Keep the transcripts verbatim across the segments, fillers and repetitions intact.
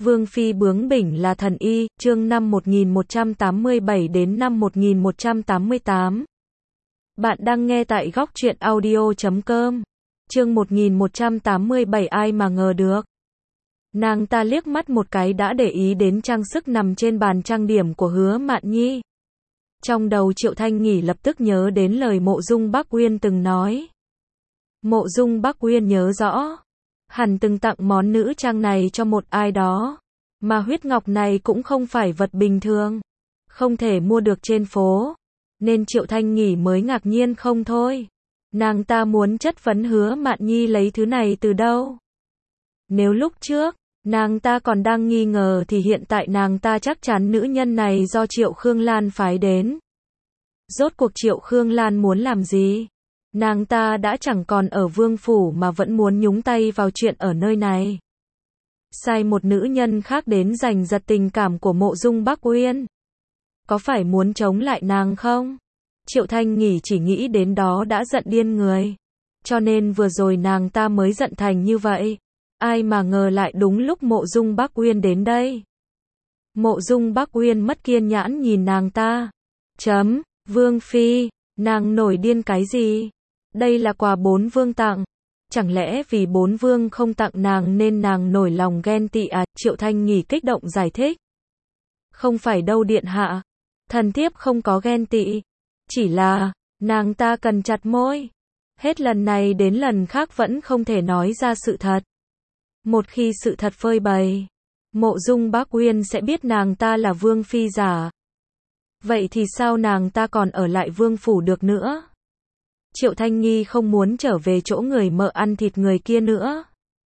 Vương phi bướng bỉnh là thần y, chương năm một nghìn một trăm tám mươi bảy đến năm một nghìn một trăm tám mươi tám. Bạn đang nghe tại góc truyện audio chấm com. Chương một nghìn một trăm tám mươi bảy ai mà ngờ được. Nàng ta liếc mắt một cái đã để ý đến trang sức nằm trên bàn trang điểm của Hứa Mạn Nhi. Trong đầu Triệu Thanh Nghỉ lập tức nhớ đến lời Mộ Dung Bắc Uyên từng nói. Mộ Dung Bắc Uyên nhớ rõ, hẳn từng tặng món nữ trang này cho một ai đó, mà huyết ngọc này cũng không phải vật bình thường, không thể mua được trên phố, nên Triệu Thanh Nghỉ mới ngạc nhiên không thôi. Nàng ta muốn chất vấn Hứa Mạn Nhi lấy thứ này từ đâu. Nếu lúc trước, nàng ta còn đang nghi ngờ thì hiện tại nàng ta chắc chắn nữ nhân này do Triệu Khương Lan phái đến. Rốt cuộc Triệu Khương Lan muốn làm gì? Nàng ta đã chẳng còn ở vương phủ mà vẫn muốn nhúng tay vào chuyện ở nơi này. Sai một nữ nhân khác đến giành giật tình cảm của Mộ Dung Bắc Uyên. Có phải muốn chống lại nàng không? Triệu Thanh Nghỉ chỉ nghĩ đến đó đã giận điên người. Cho nên vừa rồi nàng ta mới giận thành như vậy. Ai mà ngờ lại đúng lúc Mộ Dung Bắc Uyên đến đây. Mộ Dung Bắc Uyên mất kiên nhẫn nhìn nàng ta. Chấm, Vương phi, nàng nổi điên cái gì? Đây là quà bốn vương tặng. Chẳng lẽ vì bốn vương không tặng nàng nên nàng nổi lòng ghen tị à? Triệu Thanh Nghỉ kích động giải thích. Không phải đâu điện hạ. Thần thiếp không có ghen tị. Chỉ là, nàng ta cần chặt môi. Hết lần này đến lần khác vẫn không thể nói ra sự thật. Một khi sự thật phơi bày, Mộ Dung Bắc Uyên sẽ biết nàng ta là vương phi giả. Vậy thì sao nàng ta còn ở lại vương phủ được nữa? Triệu Thanh Nghi không muốn trở về chỗ người mợ ăn thịt người kia nữa.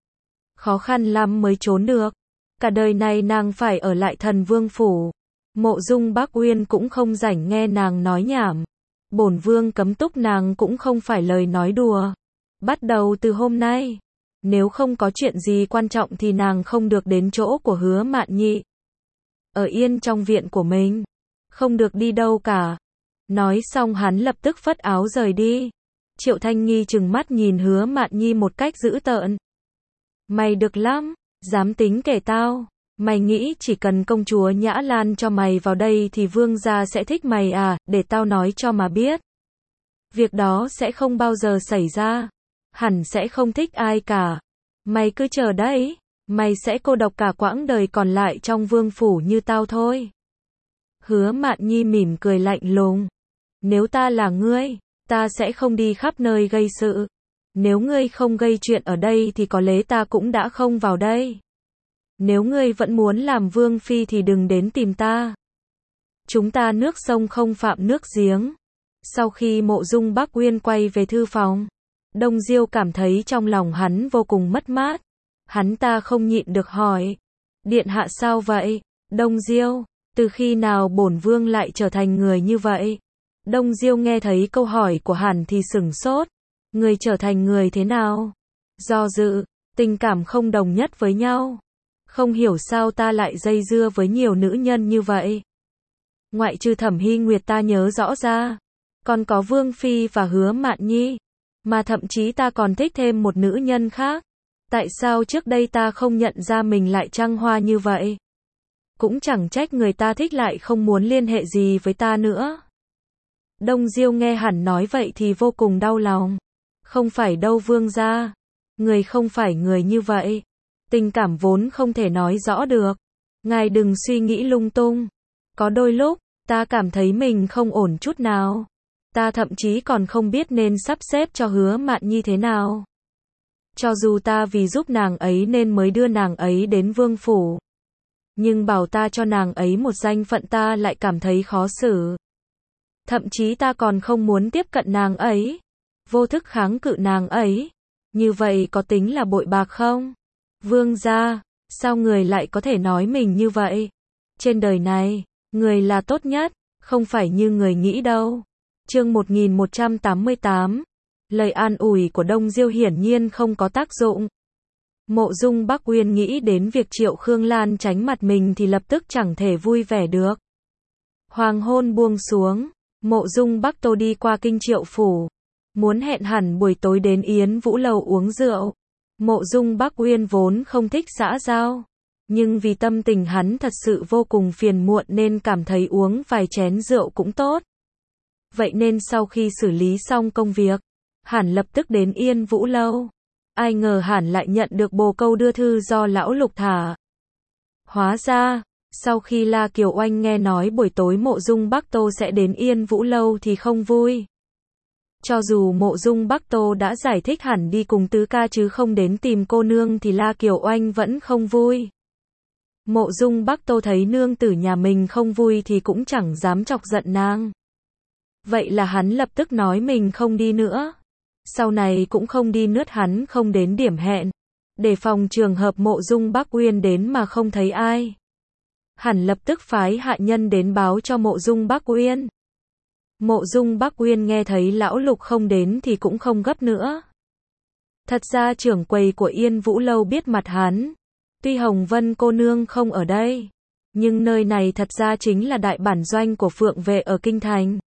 Khó khăn lắm mới trốn được. Cả đời này nàng phải ở lại Thần Vương phủ. Mộ Dung Bắc Uyên cũng không rảnh nghe nàng nói nhảm. Bổn vương cấm túc nàng cũng không phải lời nói đùa. Bắt đầu từ hôm nay, nếu không có chuyện gì quan trọng thì nàng không được đến chỗ của Hứa Mạn Nhi. Ở yên trong viện của mình, không được đi đâu cả. Nói xong hắn lập tức phất áo rời đi. Triệu Thanh Nghi trừng mắt nhìn Hứa Mạn Nhi một cách dữ tợn. Mày được lắm, dám tính kể tao. Mày nghĩ chỉ cần công chúa Nhã Lan cho mày vào đây thì vương gia sẽ thích mày à? Để tao nói cho mà biết. Việc đó sẽ không bao giờ xảy ra. Hẳn sẽ không thích ai cả. Mày cứ chờ đấy. Mày sẽ cô độc cả quãng đời còn lại trong vương phủ như tao thôi. Hứa Mạn Nhi mỉm cười lạnh lùng. Nếu ta là ngươi, ta sẽ không đi khắp nơi gây sự. Nếu ngươi không gây chuyện ở đây thì có lẽ ta cũng đã không vào đây. Nếu ngươi vẫn muốn làm vương phi thì đừng đến tìm ta. Chúng ta nước sông không phạm nước giếng. Sau khi Mộ Dung Bắc Uyên quay về thư phòng, Đông Diêu cảm thấy trong lòng hắn vô cùng mất mát. Hắn ta không nhịn được hỏi. Điện hạ sao vậy? Đông Diêu, từ khi nào bổn vương lại trở thành người như vậy? Đông Diêu nghe thấy câu hỏi của hắn thì sửng sốt. Người trở thành người thế nào? Do dự, tình cảm không đồng nhất với nhau. Không hiểu sao ta lại dây dưa với nhiều nữ nhân như vậy. Ngoại trừ Thẩm Hy Nguyệt ta nhớ rõ ra. Còn có Vương Phi và Hứa Mạn Nhi. Mà thậm chí ta còn thích thêm một nữ nhân khác. Tại sao trước đây ta không nhận ra mình lại trăng hoa như vậy? Cũng chẳng trách người ta thích lại không muốn liên hệ gì với ta nữa. Đông Diêu nghe hắn nói vậy thì vô cùng đau lòng. Không phải đâu vương gia. Người không phải người như vậy. Tình cảm vốn không thể nói rõ được. Ngài đừng suy nghĩ lung tung. Có đôi lúc, ta cảm thấy mình không ổn chút nào. Ta thậm chí còn không biết nên sắp xếp cho Hứa Mạn Nhi thế nào. Cho dù ta vì giúp nàng ấy nên mới đưa nàng ấy đến vương phủ. Nhưng bảo ta cho nàng ấy một danh phận ta lại cảm thấy khó xử. Thậm chí ta còn không muốn tiếp cận nàng ấy. Vô thức kháng cự nàng ấy. Như vậy có tính là bội bạc không? Vương gia, sao người lại có thể nói mình như vậy? Trên đời này, người là tốt nhất, không phải như người nghĩ đâu. Chương một nghìn một trăm tám mươi tám. Lời an ủi của Đông Diêu hiển nhiên không có tác dụng. Mộ Dung Bắc Uyên nghĩ đến việc Triệu Khương Lan tránh mặt mình thì lập tức chẳng thể vui vẻ được. Hoàng hôn buông xuống, Mộ Dung Bắc Tô đi qua kinh Triệu phủ, muốn hẹn hẳn buổi tối đến Yến Vũ Lầu uống rượu. Mộ Dung Bắc Uyên vốn không thích xã giao, Nhưng vì tâm tình hắn thật sự vô cùng phiền muộn nên cảm thấy uống vài chén rượu cũng tốt. Vậy nên sau khi xử lý xong công việc, Hàn lập tức đến Yên Vũ Lâu. Ai ngờ Hàn lại nhận được bồ câu đưa thư do lão Lục thả. Hóa ra, sau khi La Kiều Oanh nghe nói buổi tối Mộ Dung Bắc Tô sẽ đến Yên Vũ Lâu thì không vui. Cho dù Mộ Dung Bắc Tô đã giải thích hẳn đi cùng tứ ca chứ không đến tìm cô nương thì La Kiều Oanh vẫn không vui. Mộ Dung Bắc Tô thấy nương tử nhà mình không vui thì cũng chẳng dám chọc giận nàng. Vậy là hắn lập tức nói mình không đi nữa. Sau này cũng không đi nữa, hắn không đến điểm hẹn. Để phòng trường hợp Mộ Dung Bắc Uyên đến mà không thấy ai. Hắn lập tức phái hạ nhân đến báo cho Mộ Dung Bắc Uyên. Mộ Dung Bắc Uyên nghe thấy lão Lục không đến thì cũng không gấp nữa. Thật ra trưởng quầy của Yên Vũ Lâu biết mặt hắn. Tuy Hồng Vân cô nương không ở đây, nhưng nơi này thật ra chính là đại bản doanh của Phượng Vệ ở Kinh Thành.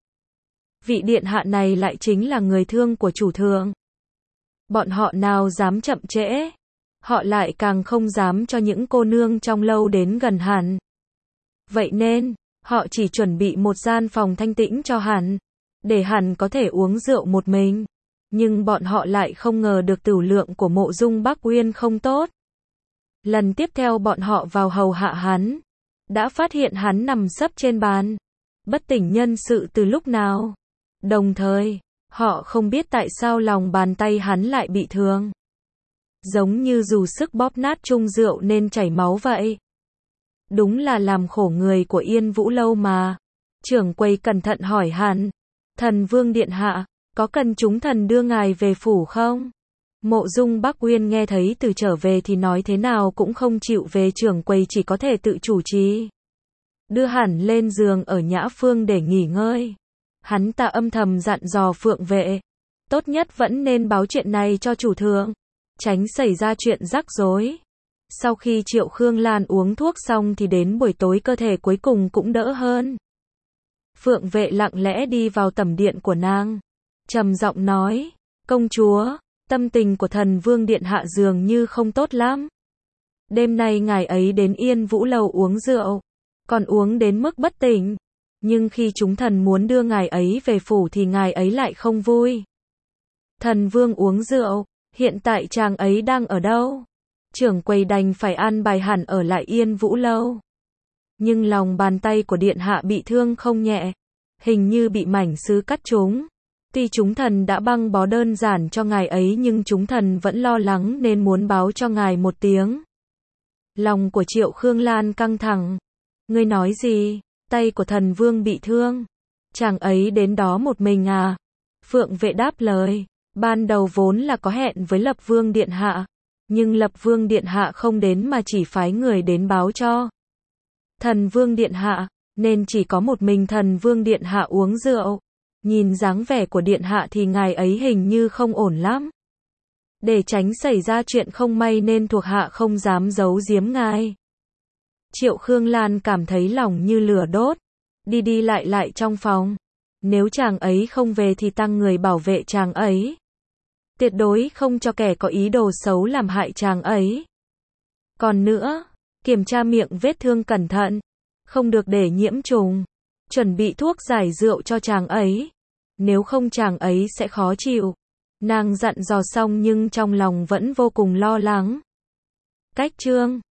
Vị điện hạ này lại chính là người thương của chủ thượng. Bọn họ nào dám chậm trễ, họ lại càng không dám cho những cô nương trong lâu đến gần hắn. Vậy nên, họ chỉ chuẩn bị một gian phòng thanh tĩnh cho hắn, để hắn có thể uống rượu một mình. Nhưng bọn họ lại không ngờ được tửu lượng của Mộ Dung Bắc Uyên không tốt. Lần tiếp theo bọn họ vào hầu hạ hắn, đã phát hiện hắn nằm sấp trên bàn, bất tỉnh nhân sự từ lúc nào. Đồng thời, họ không biết tại sao lòng bàn tay hắn lại bị thương. Giống như dù sức bóp nát chung rượu nên chảy máu vậy. Đúng là làm khổ người của Yên Vũ Lâu mà. Trưởng quầy cẩn thận hỏi hắn, thần vương điện hạ, có cần chúng thần đưa ngài về phủ không? Mộ Dung Bắc Uyên nghe thấy từ trở về thì nói thế nào cũng không chịu về, trưởng quầy chỉ có thể tự chủ trì. Đưa hẳn lên giường ở Nhã Phương để nghỉ ngơi. Hắn ta âm thầm dặn dò Phượng Vệ, tốt nhất vẫn nên báo chuyện này cho chủ thượng, tránh xảy ra chuyện rắc rối. Sau khi Triệu Khương Lan uống thuốc xong thì đến buổi tối cơ thể cuối cùng cũng đỡ hơn. Phượng Vệ lặng lẽ đi vào tẩm điện của nàng, trầm giọng nói, công chúa, tâm tình của thần vương điện hạ dường như không tốt lắm. Đêm nay ngài ấy đến Yên Vũ Lâu uống rượu, còn uống đến mức bất tỉnh. Nhưng khi chúng thần muốn đưa ngài ấy về phủ thì ngài ấy lại không vui. Thần vương uống rượu, hiện tại chàng ấy đang ở đâu? Trưởng quầy đành phải an bài hẳn ở lại Yên Vũ Lâu. Nhưng lòng bàn tay của điện hạ bị thương không nhẹ, hình như bị mảnh sứ cắt trúng. Tuy chúng thần đã băng bó đơn giản cho ngài ấy nhưng chúng thần vẫn lo lắng nên muốn báo cho ngài một tiếng. Lòng của Triệu Khương Lan căng thẳng. Ngươi nói gì? Tay của thần vương bị thương. Chàng ấy đến đó một mình à? Phượng Vệ đáp lời. Ban đầu vốn là có hẹn với Lập Vương điện hạ. Nhưng Lập Vương điện hạ không đến mà chỉ phái người đến báo cho thần vương điện hạ, nên chỉ có một mình thần vương điện hạ uống rượu. Nhìn dáng vẻ của điện hạ thì ngài ấy hình như không ổn lắm. Để tránh xảy ra chuyện không may nên thuộc hạ không dám giấu giếm ngài. Triệu Khương Lan cảm thấy lòng như lửa đốt, đi đi lại lại trong phòng. Nếu chàng ấy không về thì tăng người bảo vệ chàng ấy. Tuyệt đối không cho kẻ có ý đồ xấu làm hại chàng ấy. Còn nữa, kiểm tra miệng vết thương cẩn thận, không được để nhiễm trùng. Chuẩn bị thuốc giải rượu cho chàng ấy, nếu không chàng ấy sẽ khó chịu. Nàng dặn dò xong nhưng trong lòng vẫn vô cùng lo lắng. Cách chương